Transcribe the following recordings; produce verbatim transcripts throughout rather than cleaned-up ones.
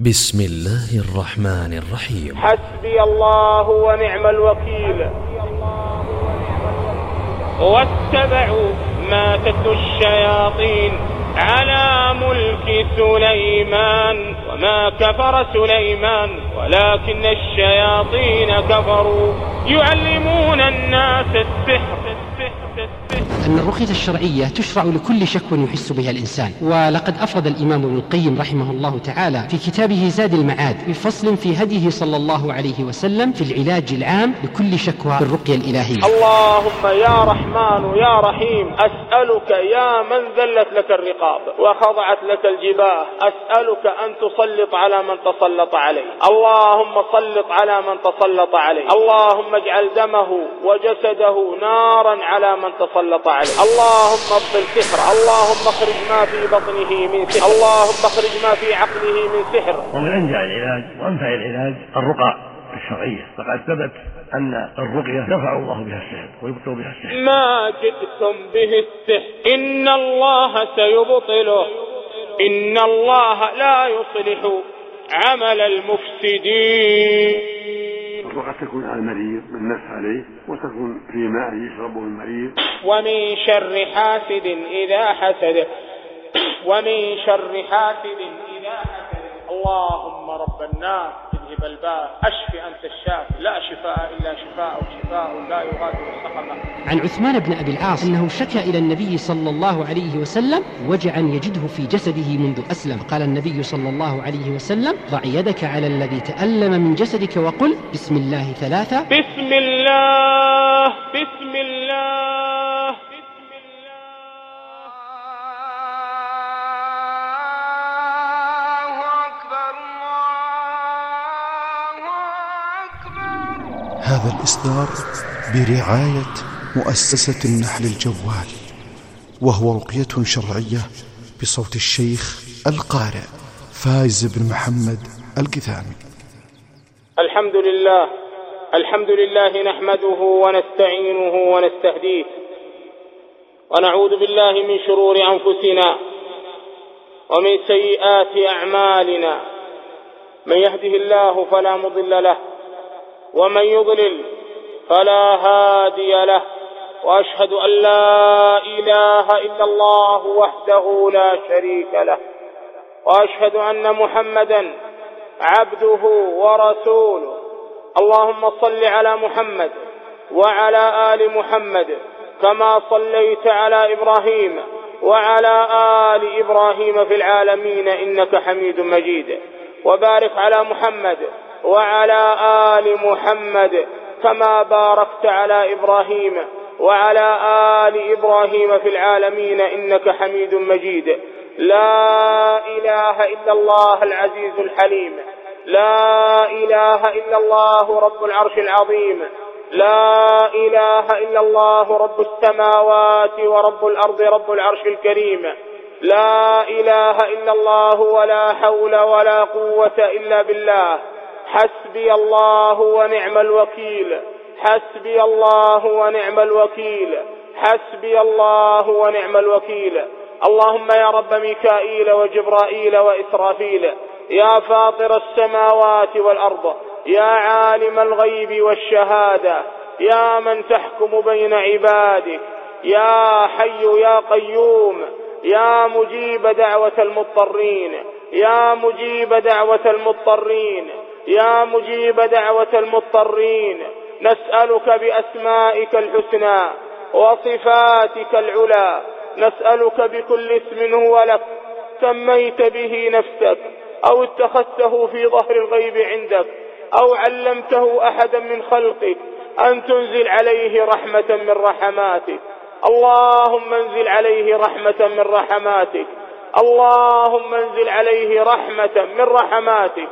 بسم الله الرحمن الرحيم. حسبي الله ونعم الوكيل. واتبعوا ما تتلو الشياطين على ملك سليمان وما كفر سليمان ولكن الشياطين كفروا يعلمون الناس السحر. أن الرقية الشرعية تشرع لكل شكوى يحس بها الإنسان، ولقد أفرد الإمام ابن القيم رحمه الله تعالى في كتابه زاد المعاد بفصل في هديه صلى الله عليه وسلم في العلاج العام لكل شكوى بالرقية الإلهية. اللهم يا رحمن يا رحيم، أسألك يا من ذلت لك الرقاب وخضعت لك الجباه، أسألك أن تسلط على من تسلط عليه، اللهم سلط على من تسلط عليه، اللهم اجعل دمه وجسده نارا على من تسلط عليه، اللهم ابطل سحر، اللهم اخرج ما في بطنه من سحر، اللهم اخرج ما في عقله من سحر. ومن أنجع العلاج وأنفع العلاج الرقى الشرعية، فقد ثبت أن الرقية يرفع الله بها السحر ويبطل بها السحر. ما جئتم به السحر إن الله سيبطله، إن الله لا يصلح عمل المفسدين. الرقى تكون على المريض بالنفس عليه، وتكون في ماء يشربه المريض. ومن شر حاسد إذا حسد، ومن شر حاسد إذا حسد. اللهم رب الناس اذهب الباء، اشف أنت الشافي، لا شفاء إلا شفاء، شفاء لا يغادر سقما. عن عثمان بن أبي العاص أنه شكى إلى النبي صلى الله عليه وسلم وجعا يجده في جسده منذ أسلم، قال النبي صلى الله عليه وسلم: ضع يدك على الذي تألم من جسدك وقل بسم الله ثلاثة. بسم الله بسم الله بسم الله. هذا الإصدار برعاية مؤسسة النحل الجوال، وهو رقية شرعية بصوت الشيخ القارئ فايز بن محمد القثامي. الحمد لله الحمد لله نحمده ونستعينه ونستهديه، ونعوذ بالله من شرور أنفسنا ومن سيئات أعمالنا، من يهده الله فلا مضل له ومن يضلل فلا هادي له، وأشهد أن لا إله إلا الله وحده لا شريك له، وأشهد أن محمدا عبده ورسوله. اللهم صل على محمد وعلى آل محمد كما صليت على إبراهيم وعلى آل إبراهيم في العالمين إنك حميد مجيد، وبارك على محمد وعلى آل محمد كما باركت على إبراهيم وعلى آل إبراهيم في العالمين إنك حميد مجيد. لا إله إلا الله العزيز الحليم، لا إله إلا الله رب العرش العظيم، لا إله إلا الله رب السماوات ورب الأرض رب العرش الكريم، لا إله إلا الله ولا حول ولا قوة إلا بالله. حسبي الله ونعم الوكيل، حسبي الله ونعم الوكيل، حسبي الله ونعم الوكيل. اللهم يا رب ميكائيل وجبرائيل وإسرافيل، يا فاطر السماوات والأرض، يا عالم الغيب والشهادة، يا من تحكم بين عبادك، يا حي يا قيوم، يا مجيب دعوة المضطرين، يا مجيب دعوة المضطرين، يا مجيب دعوة المضطرين. نسألك بأسمائك الحسنى وصفاتك العلى، نسألك بكل اسم هو لك سميت به نفسك أو اتخذته في ظهر الغيب عندك أو علمته أحدا من خلقك أن تنزل عليه رحمة من رحماتك. اللهم انزل عليه رحمة من رحماتك، اللهم انزل عليه رحمة من رحماتك،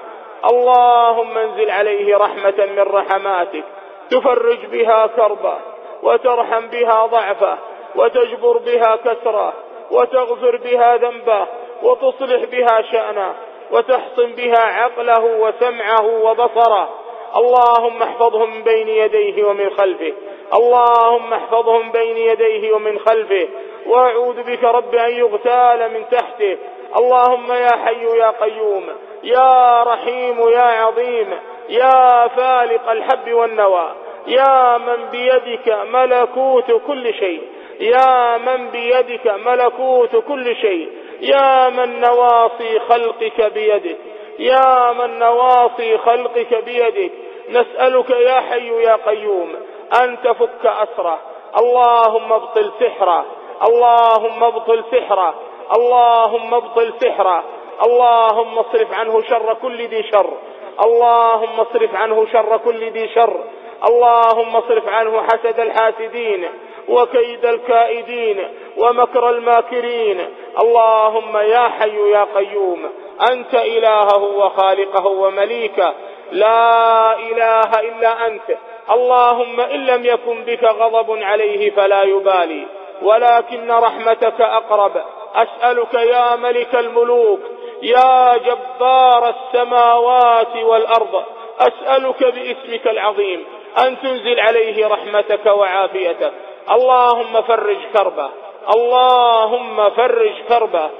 اللهم انزل عليه رحمة من رحماتك تفرج بها كربه وترحم بها ضعفه وتجبر بها كسره وتغفر بها ذنبه وتصلح بها شأنه وتحصن بها عقله وسمعه وبصره. اللهم احفظه من بين يديه ومن خلفه، اللهم احفظه من بين يديه ومن خلفه، وأعوذ بك رب أن يغتال من تحته. اللهم يا حي يا قيوم يا رحيم يا عظيم يا فالق الحب والنوى، يا من بيدك ملكوت كل شيء، يا من بيدك ملكوت كل شيء، يا من نواصي خلقك بيدك، يا من نواصي خلقك بيدك، نسألك يا حي يا قيوم أن تفك أسره، اللهم ابطل سحره، اللهم ابطل سحره، اللهم ابطل سحره، اللهم اصرف عنه شر كل ذي شر، اللهم اصرف عنه شر كل ذي شر، اللهم اصرف عنه حسد الحاسدين وكيد الكائدين ومكر الماكرين. اللهم يا حي يا قيوم أنت إلهه وخالقه ومليكه، لا إله إلا أنت. اللهم إن لم يكن بك غضب عليه فلا يبالي، ولكن رحمتك أقرب. أسألك يا ملك الملوك يا جبار السماوات والأرض، أسألك باسمك العظيم أن تنزل عليه رحمتك وعافيتك. اللهم فرج كربه، اللهم فرج كربه،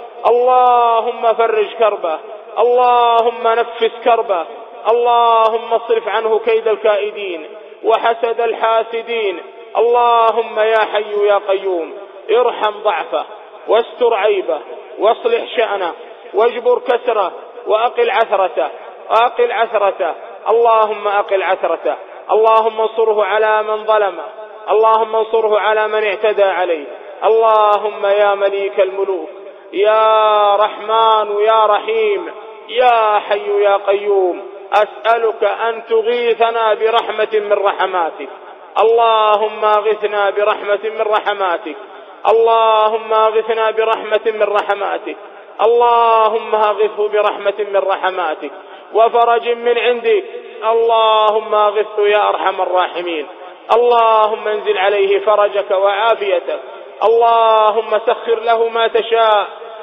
اللهم فرج كربه، اللهم نفس كربه، اللهم اصرف عنه كيد الكائدين وحسد الحاسدين. اللهم يا حي يا قيوم ارحم ضعفه واستر عيبه واصلح شأنه واجبر كسره وأقل عثرته، أقل عثرته، اللهم أقل عثرته. اللهم انصره على من ظلمه، اللهم انصره على من اعتدى عليه. اللهم يا مليك الملوك يا رحمن يا رحيم يا حي يا قيوم، أسألك أن تغيثنا برحمة من رحماتك. اللهم اغثنا برحمة من رحماتك، اللهم اغثنا برحمة من رحماتك، اللهم اغثه برحمة من رحماتك وفرج من عندك. اللهم اغثه يا أرحم الراحمين. اللهم انزل عليه فرجك وعافيتك. اللهم سخر له ما تشاء،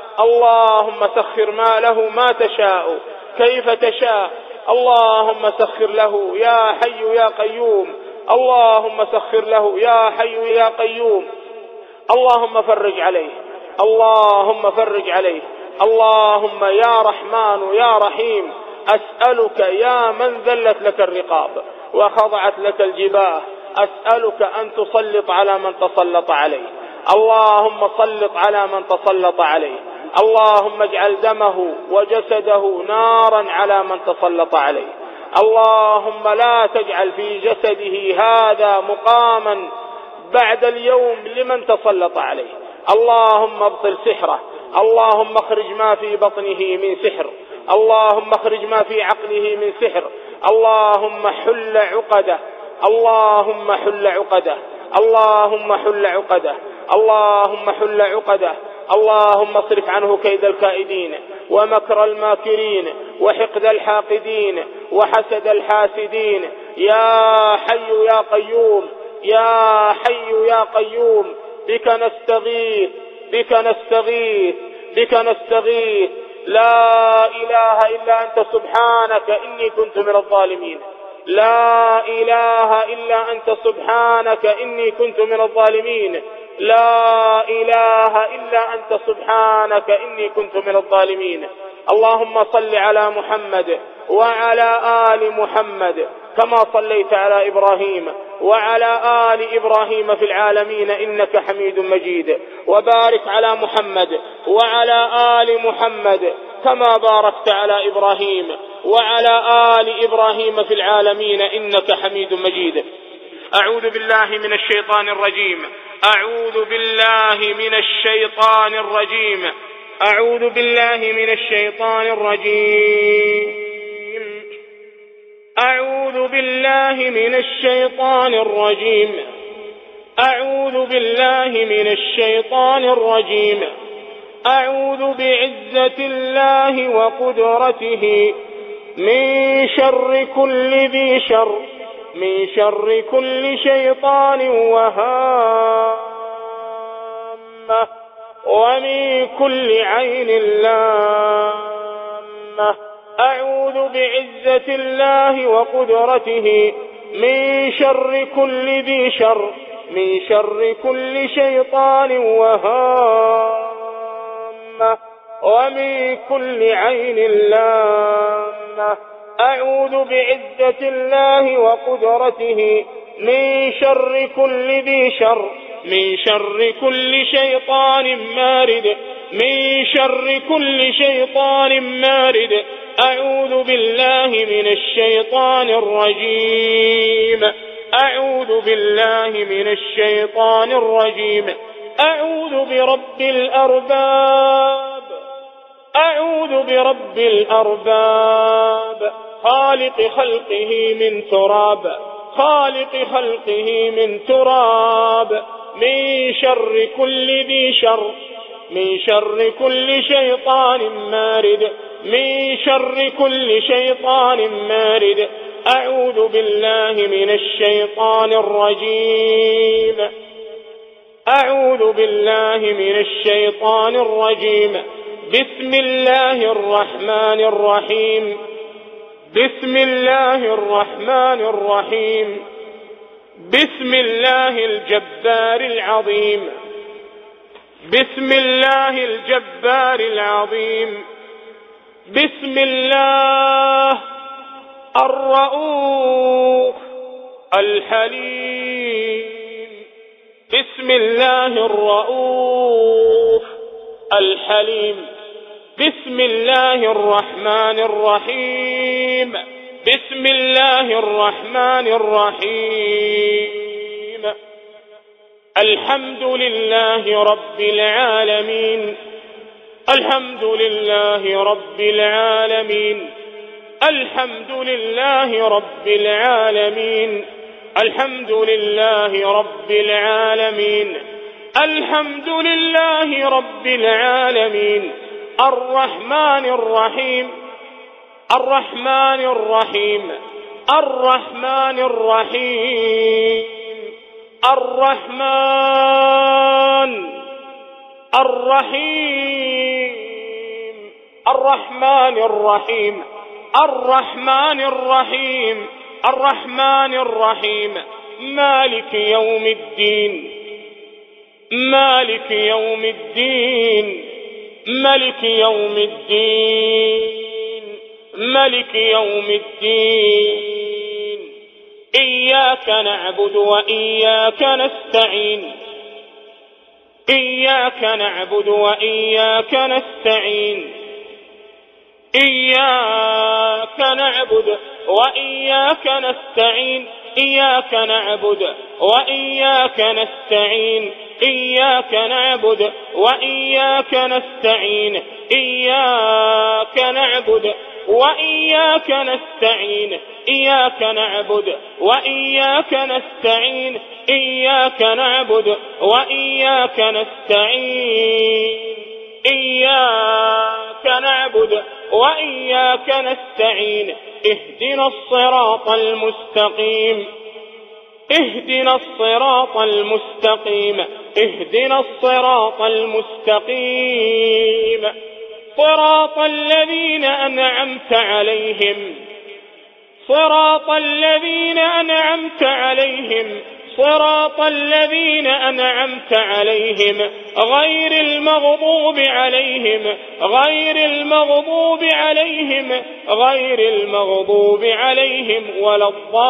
اللهم سخر ما له ما تشاء كيف تشاء. اللهم سخر له يا حي يا قيوم، اللهم سخر له يا حي يا قيوم. اللهم فرج عليه، اللهم فرج عليه. اللهم يا رحمن يا رحيم، أسألك يا من ذلت لك الرقاب وخضعت لك الجباه، أسألك أن تسلط على من تسلط عليه. اللهم سلط على من تسلط عليه. اللهم اجعل دمه وجسده نارا على من تسلط عليه. اللهم لا تجعل في جسده هذا مقاما بعد اليوم لمن تسلط عليه. اللهم ابطل سحره، اللهم اخرج ما في بطنه من سحر، اللهم اخرج ما في عقله من سحر. اللهم حل عقده، اللهم حل عقده، اللهم حل عقده، اللهم حل عقده. اللهم اصرف عنه كيد الكائدين ومكر الماكرين وحقد الحاقدين وحسد الحاسدين. يا حي يا قيوم، يا حي يا قيوم، بك نستغيث، بك نستغيث، بك نستغيث. لا إله إلا أنت سبحانك إني كنت من الظالمين، لا إله إلا أنت سبحانك إني كنت من الظالمين، لا إله إلا أنت سبحانك إني كنت من الظالمين. اللهم صل على محمد وعلى آل محمد كما صليت على إبراهيم وعلى آل إبراهيم في العالمين إنك حميد مجيد، وبارك على محمد وعلى آل محمد كما باركت على إبراهيم وعلى آل إبراهيم في العالمين إنك حميد مجيد. أعوذ بالله من الشيطان الرجيم، أعوذ بالله من الشيطان الرجيم، أعوذ بالله من الشيطان الرجيم، أعوذ بالله من الشيطان الرجيم، أعوذ بالله من الشيطان الرجيم. أعوذ بعزة الله وقدرته من شر كل ذي شر، من شر كل شيطان وهامة، ومن كل عين لامة. أعوذ بعزة الله وقدرته من شر كل ذي شر، من شر كل شيطان وهامة، ومن كل عين لامة. أعوذ بعزة الله وقدرته من شر كل ذي شر، من شر كل شيطان مارد، من شر كل شيطان مارد. أعوذ بالله من الشيطان الرجيم، أعوذ بالله من الشيطان الرجيم. أعوذ برب الأرباب، أعوذ برب الأرباب، خالق خلقه من تراب، خالق خلقه من تراب. من شر كل ذي شر، من شر كل شيطان مارد، من شر كل شيطان مارد. أعوذ بالله من الشيطان الرجيم، أعوذ بالله من الشيطان الرجيم. بسم الله الرحمن الرحيم، بسم الله الرحمن الرحيم. بسم الله الجبار العظيم، بسم الله الجبار العظيم. بسم الله الرؤوف الحليم، بسم الله الرؤوف الحليم. بسم الله الرحمن الرحيم، بسم الله الرحمن الرحيم. الحمد لله رب العالمين، الحمد لله رب العالمين، الحمد لله رب العالمين، الحمد لله رب العالمين، الحمد لله رب العالمين. الرحمن الرحيم، الرحمن الرحيم، الرحمن الرحيم. الرحمن الرحيم، الرحمن الرحيم، الرحمن الرحيم، الرحمن الرحيم. مالك يوم الدين، مالك يوم الدين، ملك يوم الدين، ملك يوم الدين. إياك نعبد وإياك نستعين، إياك نعبد وإياك نستعين، إياك نعبد وإياك نستعين، إياك نعبد وإياك نستعين، إياك نعبد وإياك نستعين، إياك نعبد وإياك نستعين، إياك نعبد وإياك نستعين، إياك نعبد وإياك نستعين، إياك نعبد وإياك نستعين. اهدنا الصراط المستقيم، اهدنا الصراط المستقيم، اهدنا الصراط المستقيم. صراط الذين أنعمت عليهم، صراط الذين أنعمت عليهم، صراط الذين أنعمت عليهم، غير المغضوب عليهم، غير المغضوب عليهم، غير المغضوب عليهم ولا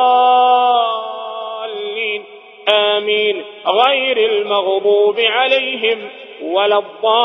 الضالين. آمين. غير المغضوب عليهم ولا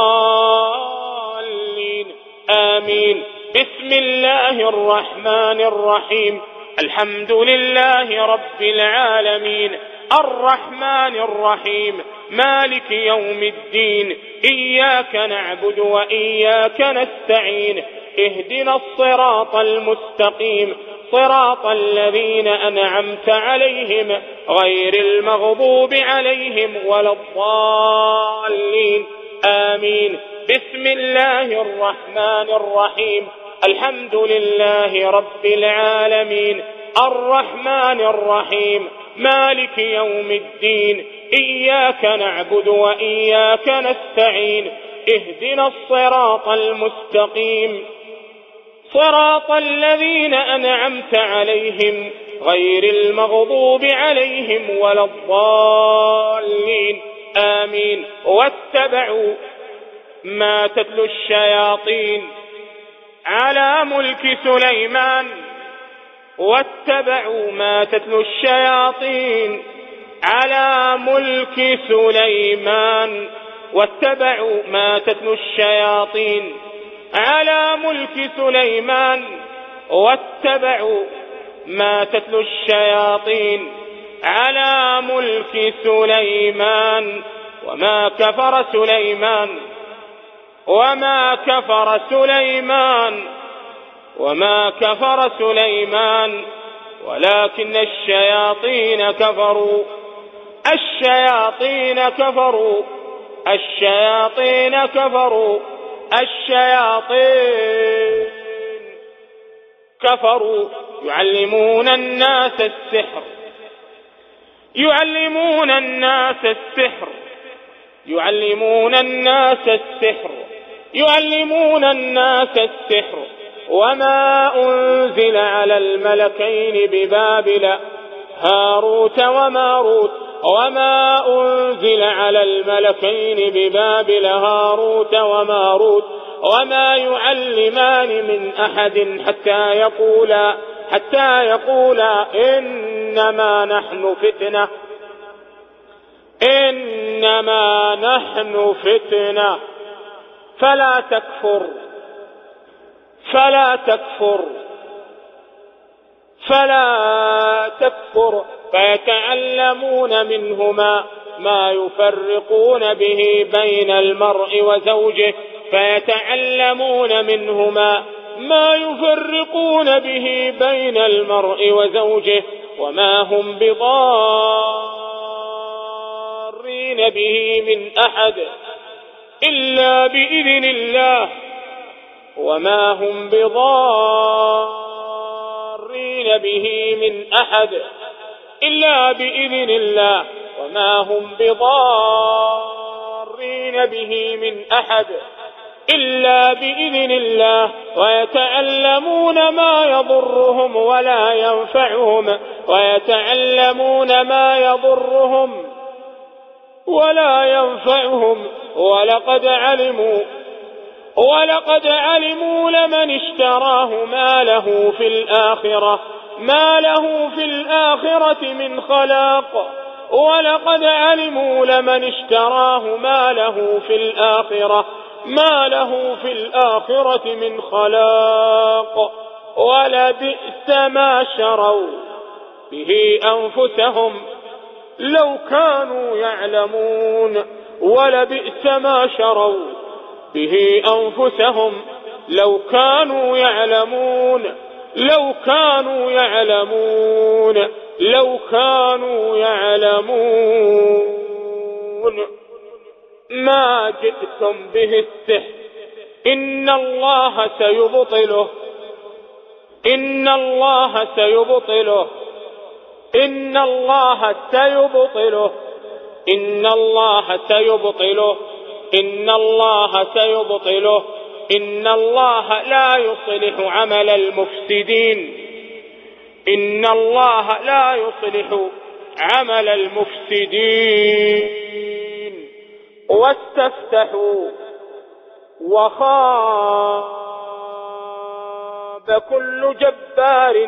الضالين. آمين. بسم الله الرحمن الرحيم. الحمد لله رب العالمين، الرحمن الرحيم، مالك يوم الدين. إياك نعبد وإياك نستعين، اهدنا الصراط المستقيم، صراط الذين أنعمت عليهم، غير المغضوب عليهم ولا الضالين. آمين. بسم الله الرحمن الرحيم. الحمد لله رب العالمين، الرحمن الرحيم، مالك يوم الدين. إياك نعبد وإياك نستعين، اهدنا الصراط المستقيم، صراط الذين أنعمت عليهم، غير المغضوب عليهم ولا الضالين. آمين. واتبعوا ما تتلو الشياطين على ملك سليمان واتبعوا ما تتلو الشياطين على ملك سليمان واتبعوا ما تتلو الشياطين على ملك سليمان واتبعوا ما تتلو الشياطين على ملك سليمان وما كفر سليمان وما كفر سليمان وما كفر سليمان ولكن الشياطين كفروا الشياطين كفروا الشياطين كفروا الشياطين كفروا يعلمون الناس السحر يعلمون الناس السحر يعلمون الناس السحر يعلمون الناس السحر وما أنزل على الملكين ببابل هاروت وماروت وما أنزل على الملكين ببابل هاروت وماروت وما يعلمان من أحد حتى يقولا حتى يقولا إنما نحن فتنة إنما نحن فتنة فلا تكفر فلا تكفر فلا تكفر فيتعلمون منهما ما يفرقون به بين المرء وزوجه فيتعلمون منهما ما يفرقون به بين المرء وزوجه وما هم بضارين به من أحد إلا بإذن الله وما هم بضارين به من أحد إلا بإذن الله وما هم بضارين به من أحد إلا بإذن الله ويتعلمون ما يضرهم ولا ينفعهم ويتعلمون ما يضرهم ولا ينفعهم ولقد علموا ولقد علموا لمن اشتراه ما له في الآخرة ما له في الآخرة من خلاق ولقد علموا لمن اشتراه ما له في الآخرة ما له في الآخرة من خلاق ولبئس ما شروا به أنفسهم لو كانوا يعلمون ولبئس ما شروا به أنفسهم لو كانوا يعلمون لو كانوا يعلمون لو كانوا يعلمون ما جئتم به السحر إن الله سيبطله إن الله سيبطله إن الله سيبطله إن الله سيبطله إن الله سيبطله إن الله لا يصلح عمل المفسدين إن الله لا يصلح عمل المفسدين واستفتحوا وخاب كل جبار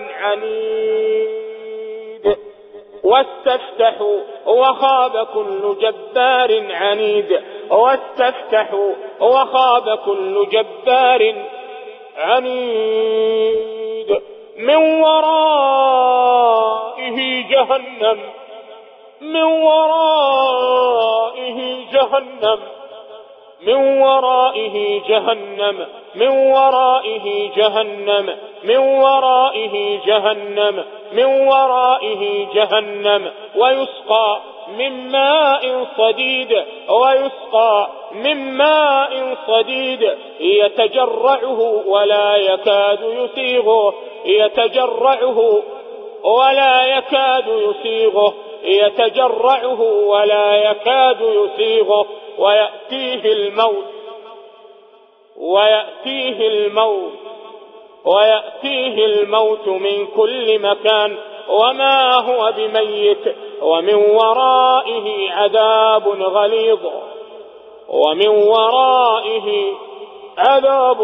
عنيد واستفتحوا وخاب كل جبار عنيد واستفتحوا وخاب كل جبار عنيد من ورائه جهنم من ورائه جهنم من ورائه جهنم من ورائه جهنم من ورائه جهنم من ورائه جهنم ويسقى من ماء صديد ويسقى من ماء صديد يتجرعه ولا يكاد يسيغه يتجرعه ولا يكاد يسيغه يتجرعه ولا يكاد يسيغه ويأتيه الموت ويأتيه الموت ويأتيه الموت من كل مكان وما هو بميت ومن ورائه عذاب غليظ ومن ورائه عذاب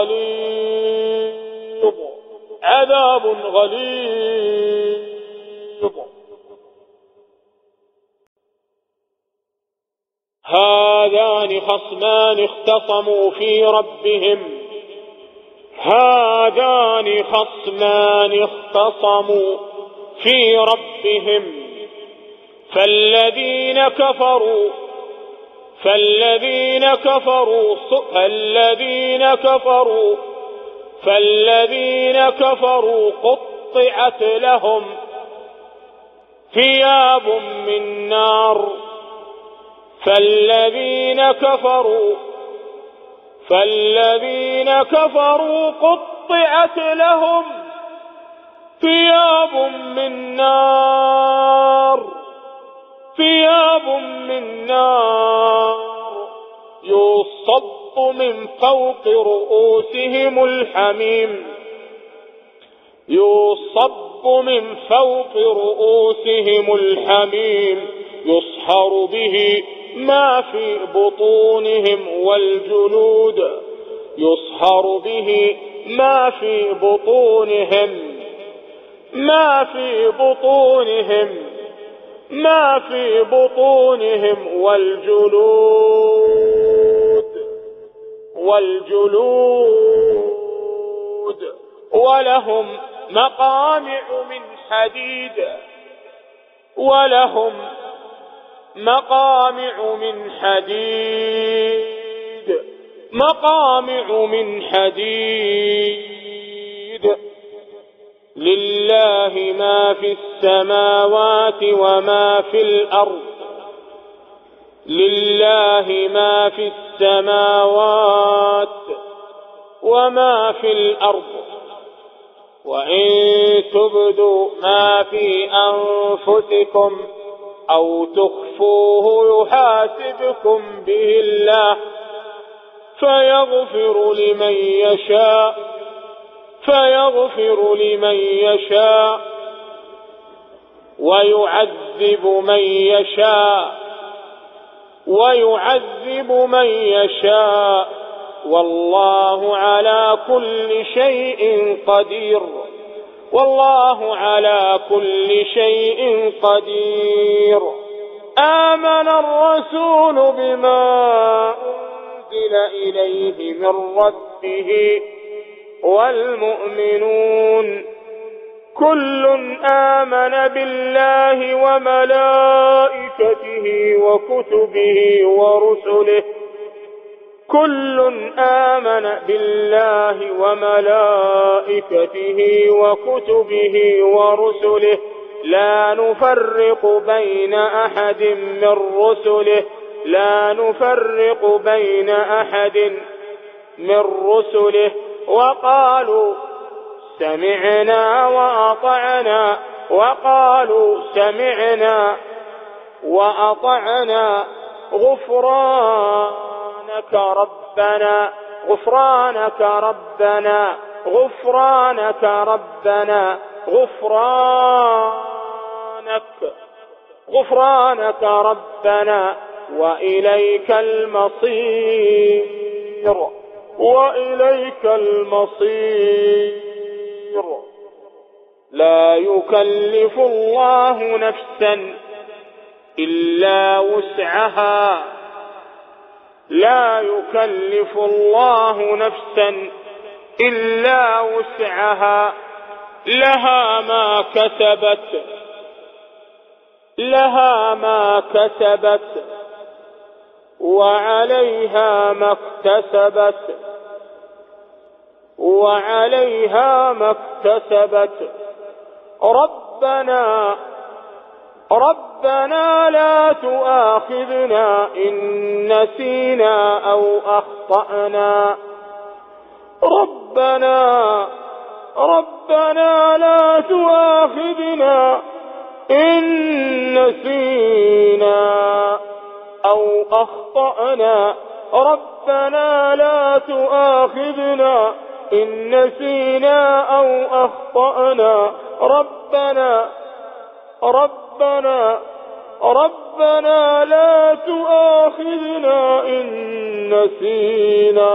غليظ عذاب غليظ. هذان خصمان اختصموا في ربهم هذان خصمان اختصموا في ربهم فالذين كفروا فالذين كفروا فالذين كفروا فالذين كفروا قطعت لهم ثياب من نار فالذين كفروا فالذين كفروا قطعت لهم ثياب من نار ثياب من نار يصب من فوق رؤوسهم الحميم يصب من فوق رؤوسهم الحميم يصهر به ما في بطونهم والجلود يصهر به ما في بطونهم ما في بطونهم ما في بطونهم والجلود والجلود ولهم مقامع من حديد ولهم مقامع من حديد مقامع من حديد لله ما في السماوات وما في الأرض لله ما في السماوات وما في الأرض وإن تبدوا ما في أنفسكم أو تخفوه يحاسبكم به الله فيغفر لمن يشاء فيغفر لمن يشاء ويعذب من يشاء ويعذب من يشاء والله على كل شيء قدير والله على كل شيء قدير. آمن الرسول بما أنزل إليه من ربه والمؤمنون كل آمن بالله وملائكته وكتبه ورسله كل آمن بالله وملائكته وكتبه ورسله لا نفرق بين أحد من رسله لا نفرق بين أحد من رسله وقالوا سمعنا وأطعنا وقالوا سمعنا وأطعنا غفرانك ربنا غفرانك ربنا غفرانك ربنا غفرانك غفرانك ربنا وإليك المصير وإليك المصير. لا يكلف الله نفسا إلا وسعها لا يكلف الله نفسا إلا وسعها لها ما كسبت لها ما كسبت وعليها ما اكتسبت وعليها ما اكتسبت. ربنا ربنا لا تؤاخذنا إن نسينا أو أخطأنا ربنا ربنا لا تؤاخذنا إن نسينا أو أخطأنا ربنا لا تؤاخذنا إن نسينا أو أخطأنا ربنا ربنا ربنا لا تؤاخذنا إن نسينا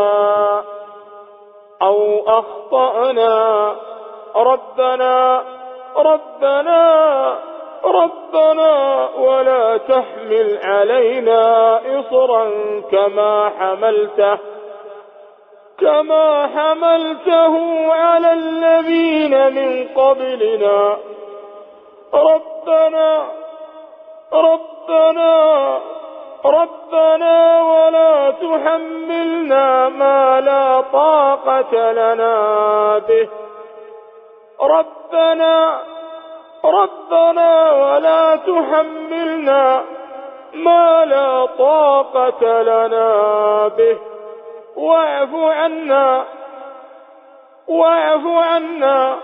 أو أخطأنا ربنا ربنا ربنا ولا تحمل علينا إصرا كما حملته كما حملته على الذين من قبلنا ربنا ربنا ربنا ولا تحملنا ما لا طاقة لنا به ربنا ربنا ولا تحملنا ما لا طاقة لنا به واعف عنا واعف عنا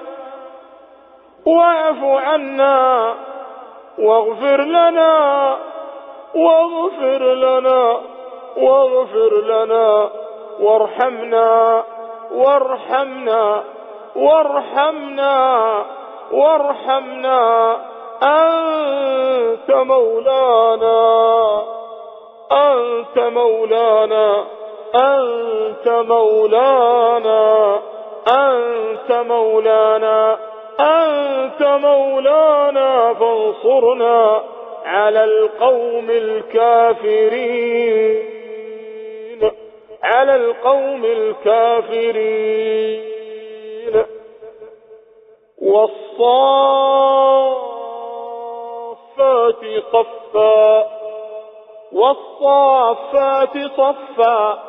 واعف عنا واغفر لنا واغفر لنا واغفر لنا وارحمنا وارحمنا وارحمنا وارحمنا أنت مولانا أنت مولانا أنت مولانا أنت مولانا أنت مولانا فانصرنا على القوم الكافرين على القوم الكافرين والصافات صفا والصافات صفا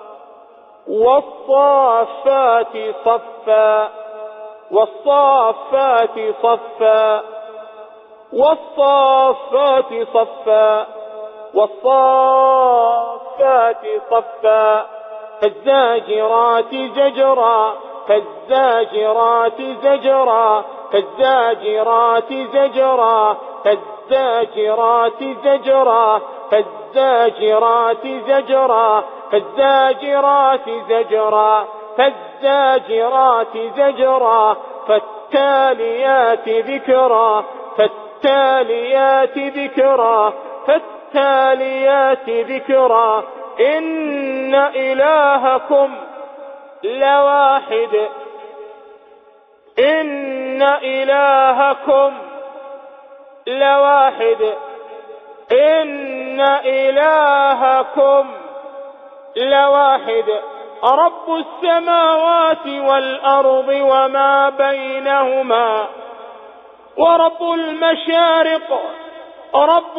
والصافات صفا والصافات صفا والصافات صفا والصافات صفا فالزاجرات زجرا فالزاجرات زجرا فالزاجرات زجرا فالزاجرات زجرا فالزاجرات زجرا فالزاجرات زجرا فالزاجرات زجرا فالتاليات ذكرا فالتاليات ذكرا فالتاليات ذكرا إن إلهكم لواحد إن إلهكم لواحد إن إلهكم لواحد رب السماوات والأرض وما بينهما ورب المشارق رب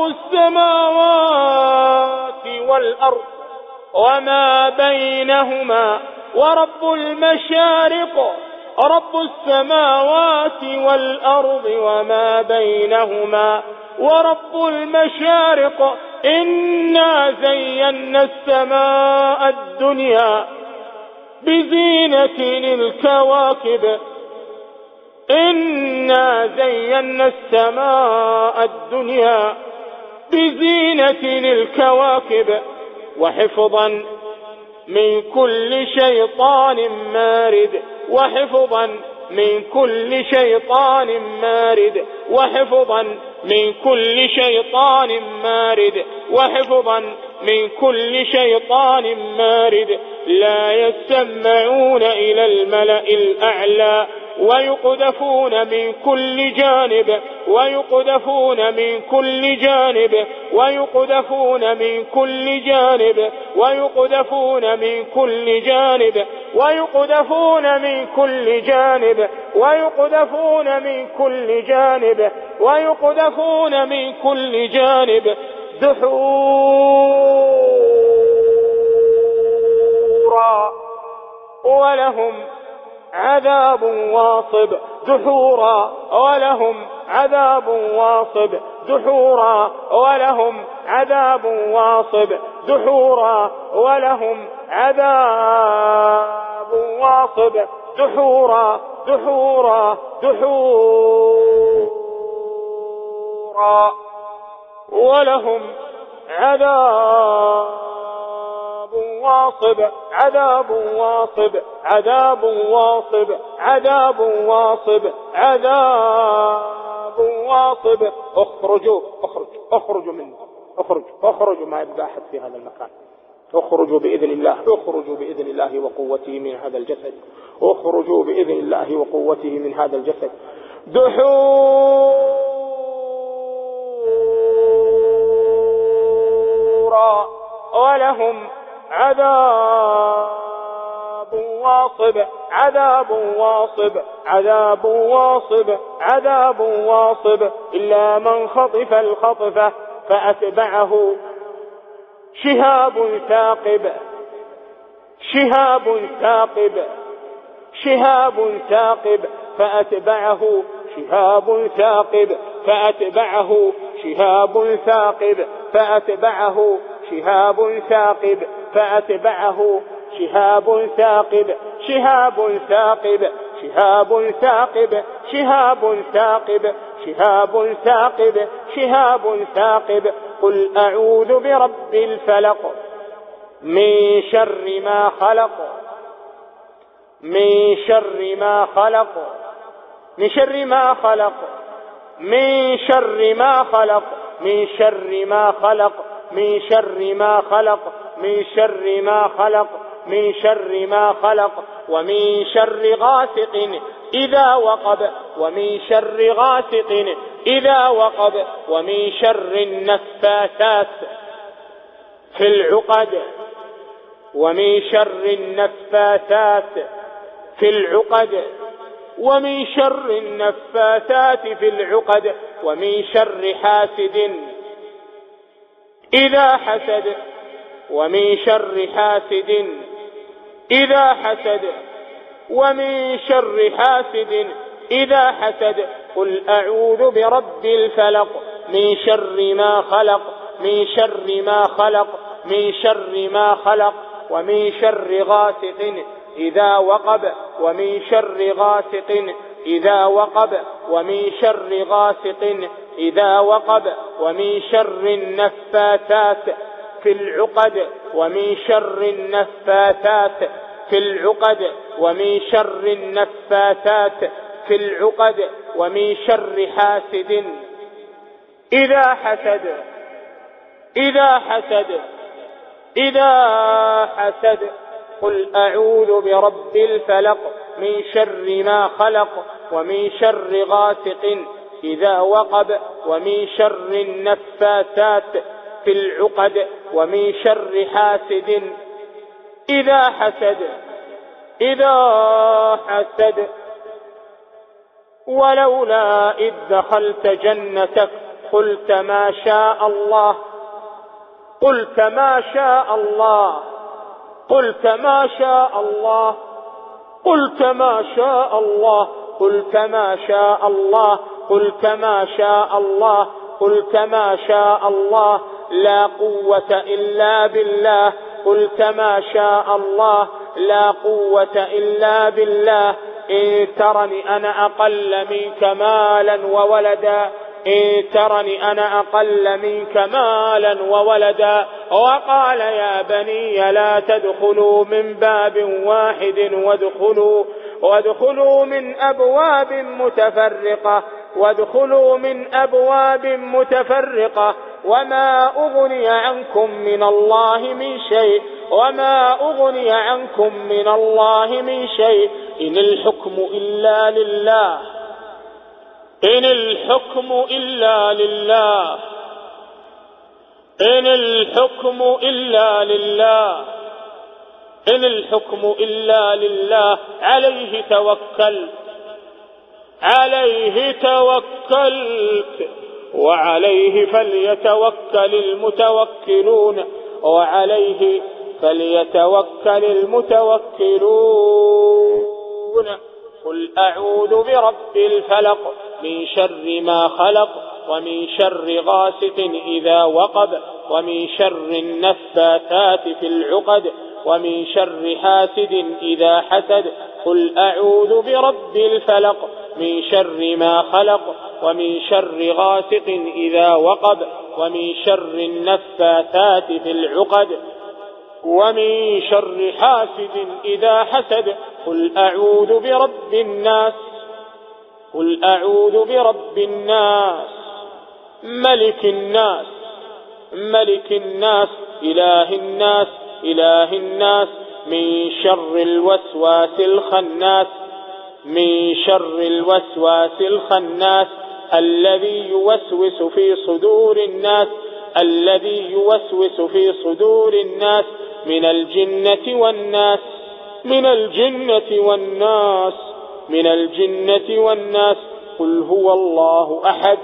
السماوات والأرض وما بينهما ورب المشارق رب السماوات والأرض وما بينهما ورب المشارق إنا زينا السماء الدنيا بزينة الكواكب إنا زينا السماء الدنيا بزينة الكواكب وحفظا من كل شيطان مارد وحفظا من كل شيطان مارد وحفظا من كل شيطان مارد وحفظا من كل شيطان مارد لا يسمعون إلى الملأ الأعلى ويقذفون من كل جانب ويقذفون من كل جانب ويقذفون من كل جانب ويقذفون من كل جانب ويقذفون من كل جانب ويقذفون من كل جانب ويقذفون من كل جانب دحورا ولهم عذاب واصب دحورا ولهم عذاب واصب دحورا ولهم عذاب واصب دحورا ولهم عذاب واصب دحورا دحورا دحورا ولهم عذاب واصب عذاب واصب عذاب واصب عذاب واصب عذاب واصب اخرجوا اخرجوا اخرجوا منه اخرجوا اخرجوا ما يبقى أحد في هذا المكان اخرجوا بإذن الله، اخرجوا بإذن الله وقوته من هذا الجسد، اخرجوا بإذن الله وقوته من هذا الجسد. دحورا ولهم عذاب واصب، عذاب واصب، عذاب واصب، عذاب واصب، إلا من خطف الخطفة فأتبعه شهاب ثاقب، شهاب ثاقب، شهاب ثاقب، فأتبعه شهاب ثاقب، فأتبعه شهاب ثاقب، فأتبعه شهاب ثاقب، فأتبعه شهاب ثاقب، شهاب ثاقب، شهاب ثاقب، شهاب ثاقب، شهاب ثاقب، شهاب ثاقب. قل أعوذ برب الفلق من شر ما خلق، من شر ما خلق، من شر ما خلق، من شر ما خلق، من شر ما خلق، من شر ما خلق، من شر ما خلق، من شر ما خلق، ومن شر غاسق إذا وقب، ومن شر غاسق إذا وقب، ومن شر النفاثات في العقد، ومن شر النفاثات في العقد، ومن شر النفاثات في العقد، ومن شر حاسد إذا حسد، ومن شر حاسد إذا حسد، ومن شر حاسد إذا حسد. قل أعوذ برب الفلق من شر ما خلق، من شر ما خلق، من شر ما خلق، ومن شر غاسق إذا وقب، ومن شر غاسق إذا وقب، ومن شر غاسق إذا وقب، ومن شر النفاثات في العقد، ومن شر النفاثات في العقد، ومن شر النفاثات في العقد، ومن شر حاسد إذا حسد، إذا حسد، إذا حسد. قل أعوذ برب الفلق من شر ما خلق، ومن شر غاسق إذا وقب، ومن شر النفاثات في العقد، ومن شر حاسد إذا حسد، إذا حسد. ولولا إذ دخلت جنتك قلت ما شاء الله، قلت ما شاء الله، قلت ما شاء الله، قلت ما شاء الله، قلت ما شاء الله، قلت ما شاء الله، قلت ما شاء الله، لا قوة إلا بالله، قلت ما شاء الله، لا قوة إلا بالله. إن ترني أنا أقل منك مالا وولدا، إن ترني أنا أقل منك مالا وولدا. وقال يا بني لا تدخلوا من باب واحد وادخلوا وادخلوا من أبواب متفرقة، وادخلوا من أبواب متفرقة، وما أغني عنكم من الله من شيء، وما أغني عنكم من الله من شيء، إن الحكم إلا لله، إن الحكم إلا لله، إن الحكم إلا لله، إن الحكم إلا لله. عليه توكل، عليه توكلت، وعليه فليتوكل المتوكلون، وعليه فليتوكل المتوكلون. قل أعوذ برب الفلق من شر ما خلق، ومن شر غاسق إذا وقب، ومن شر النفاثات في العقد، ومن شر حاسد إذا حسد. قل أعوذ برب الفلق من شر ما خلق، ومن شر غاسق إذا وقب، ومن شر النفاثات في العقد، ومن شر حاسد إذا حسد. قل أعوذ برب الناس، قل أعوذ برب الناس، ملك الناس، ملك الناس، إله الناس، إله الناس من شر الوسواس الخناس من شر الوسواس الخناس الذي يوسوس في صدور الناس الذي يوسوس في صدور الناس من الجنة والناس من الجنة والناس من الجنة والناس قل هو الله أحد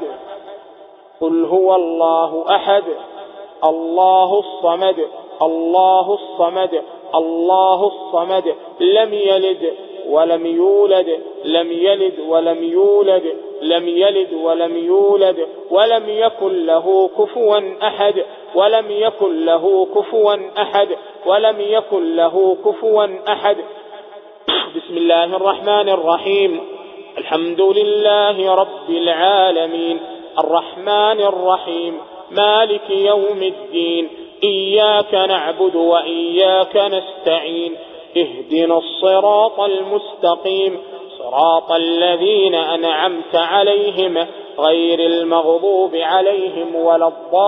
قل هو الله أحد الله الصمد الله الصمد الله الصمد لم يلد ولم يولد لم يلد ولم يولد لم يلد ولم يولد ولم يكن له كفوا أحد ولم يكن له كفوا أحد ولم يكن له كفوا أحد. بسم الله الرحمن الرحيم. الحمد لله رب العالمين الرحمن الرحيم مالك يوم الدين إياك نعبد وإياك نستعين اهدنا الصراط المستقيم صراط الذين أنعمت عليهم غير المغضوب عليهم ولا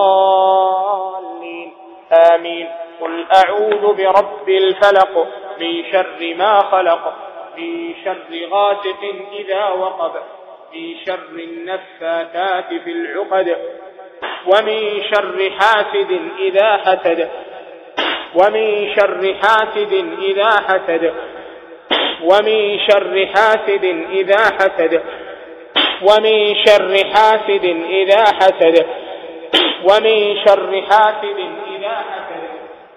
الضالين آمين. قل أعوذ برب الفلق من شر ما خلق من شر غاسق إذا وقب من شر النفاثات في العقد ومن شر حاسد إذا حسد ومن شر حاسد إذا حسد ومن شر حاسد إذا حسد ومن شر حاسد إذا حسد ومن شر حاسد إذا حسد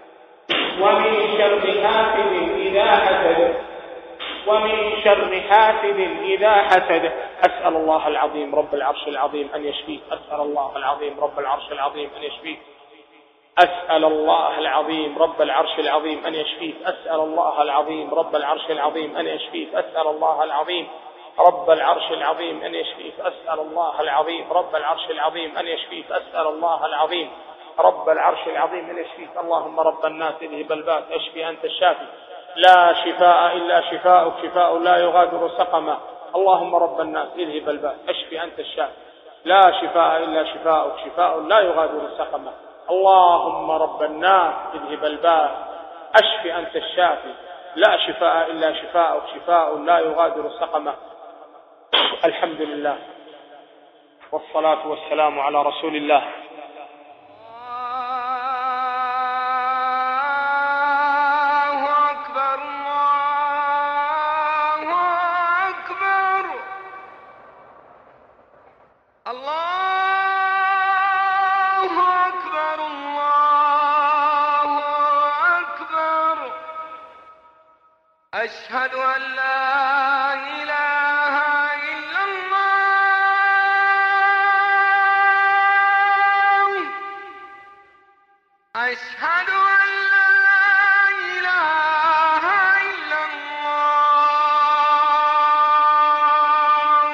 ومن شر حاسد إذا حسد ومن شر حاسد إذا حسد. أسأل الله العظيم رب العرش العظيم أن يشفيك أسأل الله العظيم رب العرش العظيم أن يشفيك أسأل الله العظيم رب العرش العظيم أن يشفيك أسأل الله العظيم رب العرش العظيم أن يشفيك أسأل الله العظيم رب العرش العظيم أن يشفيك أسأل الله العظيم رب العرش العظيم أن يشفيك أسأل الله العظيم رب العرش العظيم أن يشفيك. اللهم رب الناس اذهب الباس اشفي أنت الشافي لا شفاء إلا شفاءك شفاء لا يغادر سقما. اللهم رب الناس اذهب الباس اشفي أنت الشافي لا شفاء إلا شفاءك شفاء لا يغادر سقما. اللهم رب الناس اذهب الباس اشفي أنت الشافي لا شفاء إلا شفاءك شفاء لا يغادر سقما. الحمد لله والصلاة والسلام على رسول الله. أشهد أن لا إله إلا الله أشهد أن لا إله إلا الله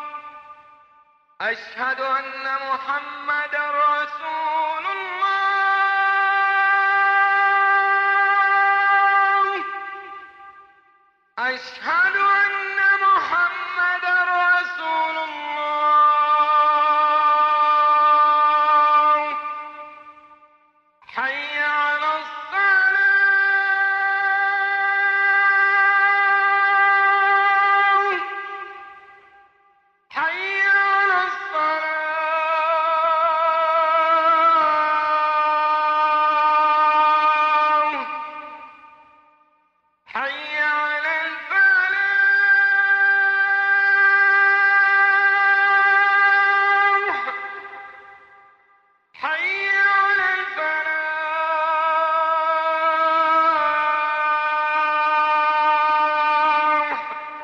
أشهد أن محمدا رسول الله أشهد أن محمدا رسول الله حي على الصلاة حي على الصلاة حي على الفلاح حي على الفلاح.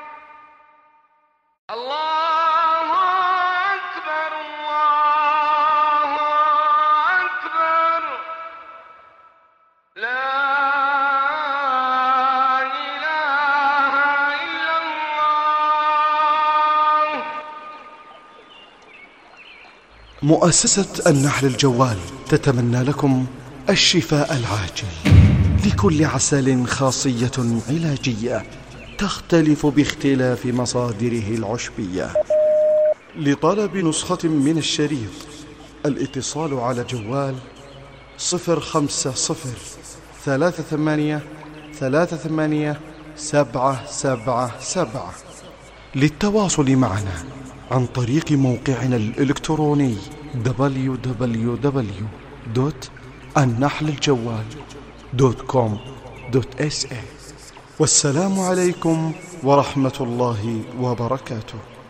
الله أكبر الله أكبر لا إله إلا الله. مؤسسة النحل الجوال تتمنى لكم الشفاء العاجل لكل عسل خاصية علاجية تختلف باختلاف مصادره العشبية. لطلب نسخة من الشريط الاتصال على جوال صفر خمسة صفر ثلاثة ثمانية ثلاثة ثمانية سبعة سبعة سبعة. للتواصل معنا عن طريق موقعنا الإلكتروني دبليو دبليو دبليو دوت النحل الجوال دوت كوم دوت إس إيه. والسلام عليكم ورحمة الله وبركاته.